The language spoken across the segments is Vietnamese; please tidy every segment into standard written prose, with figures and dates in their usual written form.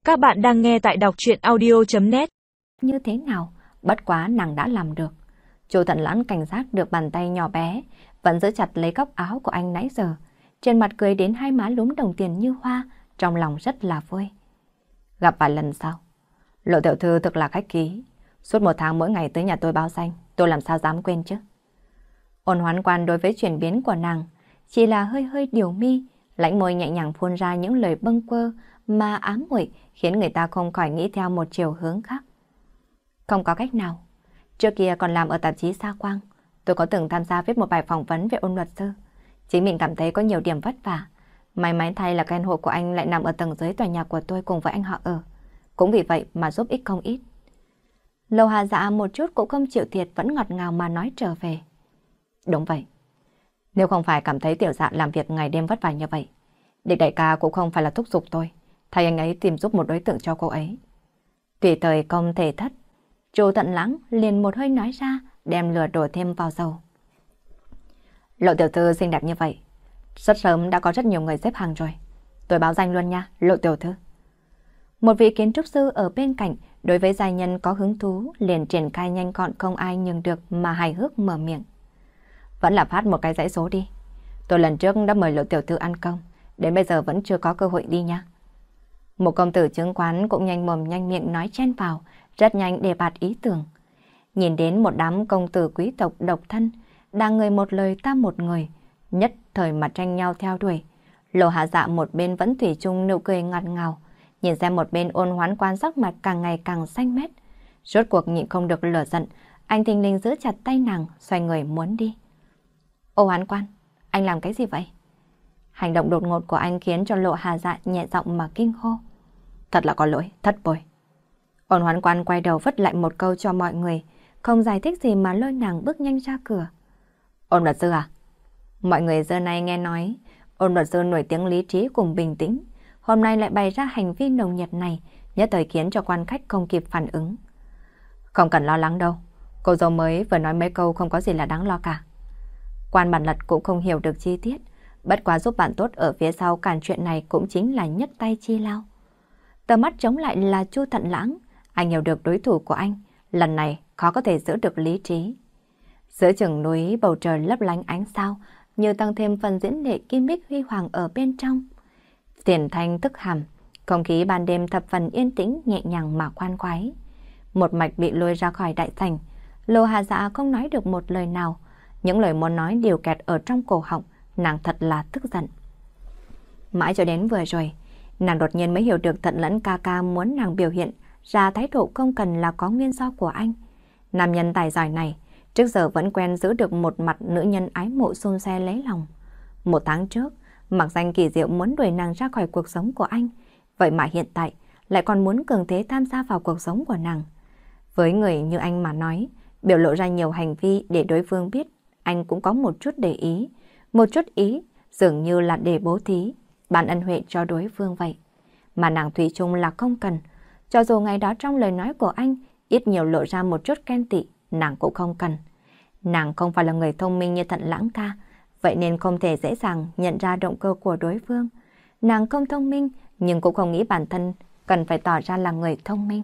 Các bạn đang nghe tại đọc truyện audio.net. Như thế nào, bất quá nàng đã làm được. Chu Thận Lãng cảnh giác được bàn tay nhỏ bé, vẫn giữ chặt lấy góc áo của anh nãy giờ. Trên mặt cười đến hai má lúm đồng tiền như hoa, trong lòng rất là vui. Gặp vài lần sau, Lộ tiểu thư thực là khách khí. Suốt 1 tháng mỗi ngày tới nhà tôi báo danh, tôi làm sao dám quên chứ. Ôn Hoán Quan đối với chuyển biến của nàng, chỉ là hơi hơi điều mi, lãnh môi nhẹ nhàng phun ra những lời bâng quơ mà ám muội khiến người ta không khỏi nghĩ theo một chiều hướng khác. Không có cách nào. Trước kia còn làm ở tạp chí Sa Quang, tôi có từng tham gia viết một bài phỏng vấn về Ôn luật sư. Chính mình cảm thấy có nhiều điểm vất vả. May mắn thay là căn hộ của anh lại nằm ở tầng dưới tòa nhà của tôi cùng với anh họ ở. Cũng vì vậy mà giúp ích không ít. Lầu Hà Dạ một chút cũng không chịu thiệt, vẫn ngọt ngào mà nói trở về. Đúng vậy. Nếu không phải cảm thấy tiểu Dạ làm việc ngày đêm vất vả như vậy, Địch đại ca cũng không phải là thúc giục tôi, thay anh ấy tìm giúp một đối tượng cho cô ấy. Tùy thời không thể thất, Chu Thận Lãng liền một hơi nói ra, đem lửa đổ thêm vào dầu. Lộ tiểu thư xinh đẹp như vậy, rất sớm đã có rất nhiều người xếp hàng rồi. Tôi báo danh luôn nha, Lộ tiểu thư. Một vị kiến trúc sư ở bên cạnh đối với gia nhân có hứng thú liền triển khai nhanh gọn không ai nhường được mà hài hước mở miệng. Vẫn là phát một cái dãy số đi. Tôi lần trước đã mời Lộ tiểu thư ăn cơm, đến bây giờ vẫn chưa có cơ hội đi nha. Một công tử chứng khoán cũng nhanh mồm nhanh miệng nói chen vào, rất nhanh đề bạt ý tưởng. Nhìn đến một đám công tử quý tộc độc thân, đang người một lời ta một người, nhất thời mà tranh nhau theo đuổi. Lộ Hạ Dạ một bên vẫn thủy chung nụ cười ngọt ngào, nhìn xem một bên Ôn Hoán Quan sắc mặt càng ngày càng xanh mét. Rốt cuộc nhịn không được lửa giận, anh thình lình giữ chặt tay nàng, xoay người muốn đi. Ô Hoán Quan, anh làm cái gì vậy? Hành động đột ngột của anh khiến cho Lộ Hà Dạ nhẹ giọng mà kinh hô. Thật là có lỗi, thất bội. Ôn Hoán Quan quay đầu vứt lại một câu cho mọi người, không giải thích gì mà lôi nàng bước nhanh ra cửa. Ôn luật sư à? Mọi người giờ này nghe nói, Ôn luật sư nổi tiếng lý trí cùng bình tĩnh, hôm nay lại bày ra hành vi nồng nhiệt này, nhất thời khiến cho quan khách không kịp phản ứng. Không cần lo lắng đâu, cô dâu mới vừa nói mấy câu không có gì là đáng lo cả. Quan Bản Lật cũng không hiểu được chi tiết, bất quá giúp bạn tốt ở phía sau cản chuyện này cũng chính là nhấc tay chi lao. Tờ mắt chống lại là Chu Thận Lãng, anh hiểu được đối thủ của anh, lần này khó có thể giữ được lý trí. Giữa chừng núi bầu trời lấp lánh ánh sao, như tăng thêm phần diễn lệ kim bích huy hoàng ở bên trong. Tiền thanh tức hàm, không khí ban đêm thập phần yên tĩnh nhẹ nhàng mà khoan khoái. Một mạch bị lôi ra khỏi đại sảnh, Lô Hà Dạ không nói được một lời nào, những lời muốn nói đều kẹt ở trong cổ họng, nàng thật là tức giận. Mãi cho đến vừa rồi, nàng đột nhiên mới hiểu được Thận Lẫn ca ca muốn nàng biểu hiện ra thái độ không cần là có nguyên do của anh. Nam nhân tài giỏi này, trước giờ vẫn quen giữ được một mặt nữ nhân ái mộ xôn xe lấy lòng. 1 tháng trước, mặc danh kỳ diệu muốn đuổi nàng ra khỏi cuộc sống của anh, vậy mà hiện tại lại còn muốn cường thế tham gia vào cuộc sống của nàng. Với người như anh mà nói, biểu lộ ra nhiều hành vi để đối phương biết anh cũng có một chút để ý, một chút ý dường như là để bố thí, ban ân huệ cho đối phương vậy. Mà nàng thủy chung là không cần, cho dù ngày đó trong lời nói của anh ít nhiều lộ ra một chút ghen tị, nàng cũng không cần. Nàng không phải là người thông minh như Thận Lãng ca, vậy nên không thể dễ dàng nhận ra động cơ của đối phương. Nàng không thông minh, nhưng cũng không nghĩ bản thân cần phải tỏ ra là người thông minh.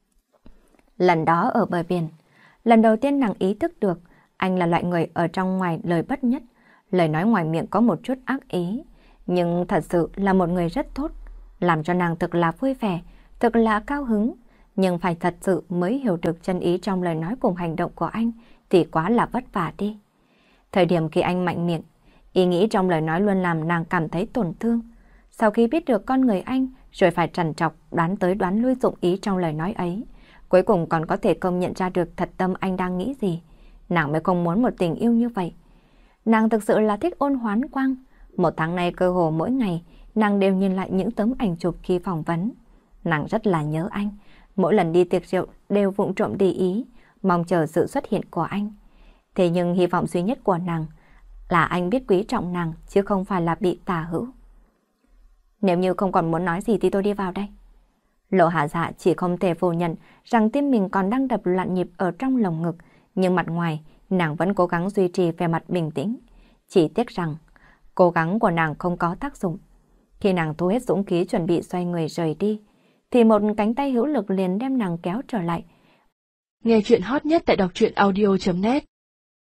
Lần đó ở bờ biển, lần đầu tiên nàng ý thức được anh là loại người ở trong ngoài lời bất nhất, lời nói ngoài miệng có một chút ác ý, nhưng thật sự là một người rất tốt, làm cho nàng thực là vui vẻ, thực là cao hứng, nhưng phải thật sự mới hiểu được chân ý trong lời nói cùng hành động của anh thì quá là vất vả đi. Thời điểm khi anh mạnh miệng, ý nghĩ trong lời nói luôn làm nàng cảm thấy tổn thương. Sau khi biết được con người anh, rồi phải trằn trọc đoán tới đoán lui dụng ý trong lời nói ấy, cuối cùng còn có thể công nhận ra được thật tâm anh đang nghĩ gì. Nàng mới không muốn một tình yêu như vậy. Nàng thực sự là thích Ôn Hoán Quang. 1 tháng nay cơ hồ mỗi ngày, nàng đều nhìn lại những tấm ảnh chụp khi phỏng vấn. Nàng rất là nhớ anh. Mỗi lần đi tiệc rượu đều vụng trộm để ý, mong chờ sự xuất hiện của anh. Thế nhưng hy vọng duy nhất của nàng là anh biết quý trọng nàng, chứ không phải là bị tà hữu. Nếu như không còn muốn nói gì thì tôi đi vào đây. Lộ Hạ Dạ chỉ không thể phủ nhận rằng tim mình còn đang đập loạn nhịp ở trong lồng ngực, nhưng mặt ngoài nàng vẫn cố gắng duy trì vẻ mặt bình tĩnh. Chỉ tiếc rằng cố gắng của nàng không có tác dụng. Khi nàng thu hết dũng khí chuẩn bị xoay người rời đi, thì một cánh tay hữu lực liền đem nàng kéo trở lại. Nghe chuyện hot nhất tại đọc truyện audio.net